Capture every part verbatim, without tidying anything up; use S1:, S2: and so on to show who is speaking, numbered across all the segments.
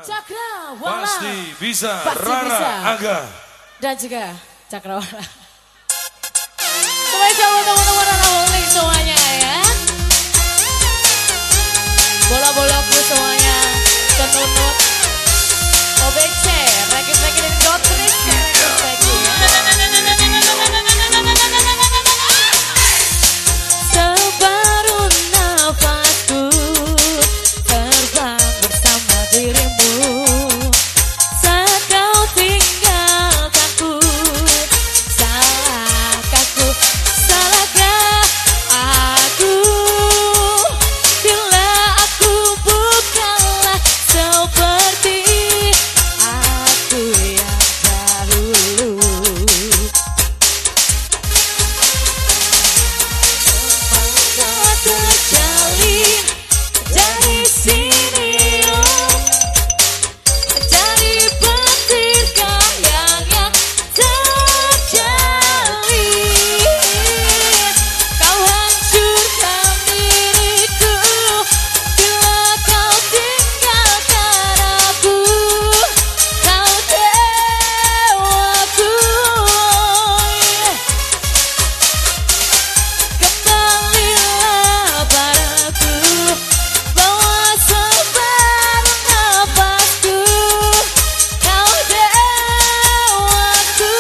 S1: Cakrawala.
S2: Pasti bisa.
S1: Pasti
S2: Rara
S1: bisa.
S2: Aga.
S1: Dan juga Cakrawala. Semuanya coba teman-teman Rara Holik semuanya ya. Bola-bolaku semuanya. Kenunut. O B C. Ragi-ragi dari Gotris. Ragi-ragi ya. Separuh nafasku terbang bersama dirimu. Saat kau tinggalkanku, salahkah aku, salahkah aku? Bila aku bukanlah seperti aku yang dahulu. Terjalin dari sini, oh, dari petir kahang yang terjalin. Kau hancurkan diriku bila kau tinggalkan aku. Kau dewaku, kembalilah padaku, bawa separuh nafasku. Kau dewaku.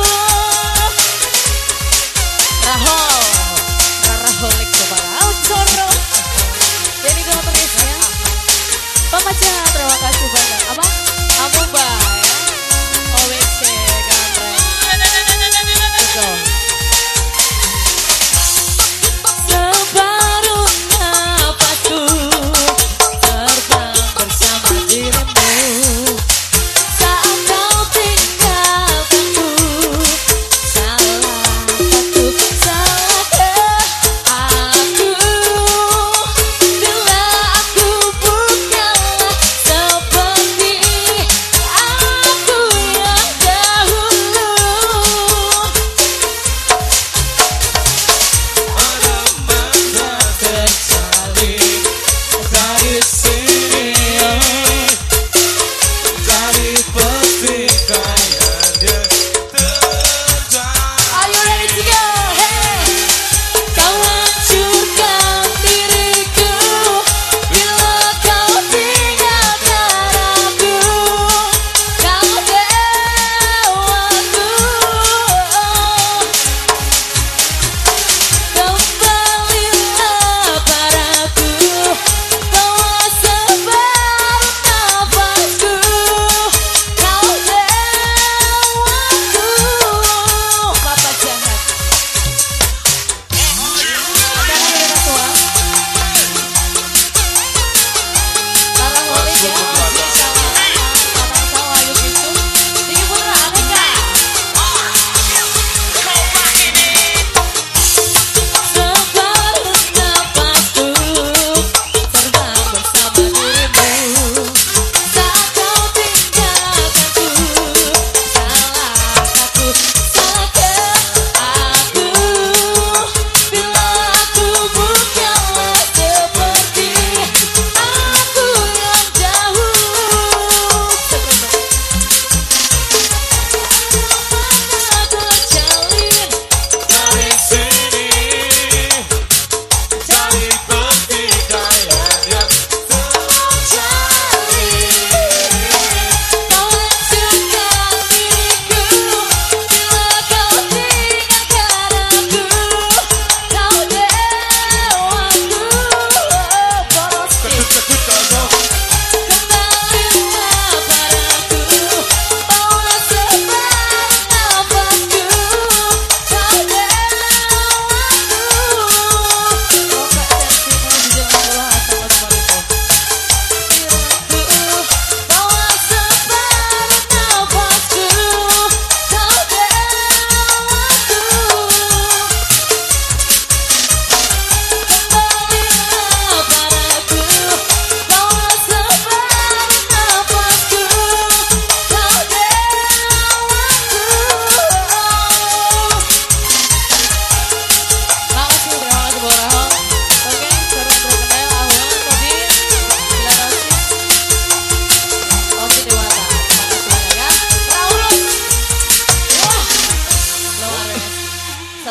S1: Rahol, Raholik coba Outcoro. Jadi dua tulisnya. Pemaca, terima kasih banyak. Apa? Amuba ya. O B C Gandreng. Betul. Separuh nafasku terbang bersama dirimu. Saat kau tinggalkanku, salahkah aku, salahkah aku? Bila aku bukanlah seperti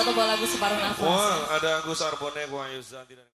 S1: satu buah lagu separuh nafas.
S2: Wah, ada Agus Arbone, Wah Yuzanti.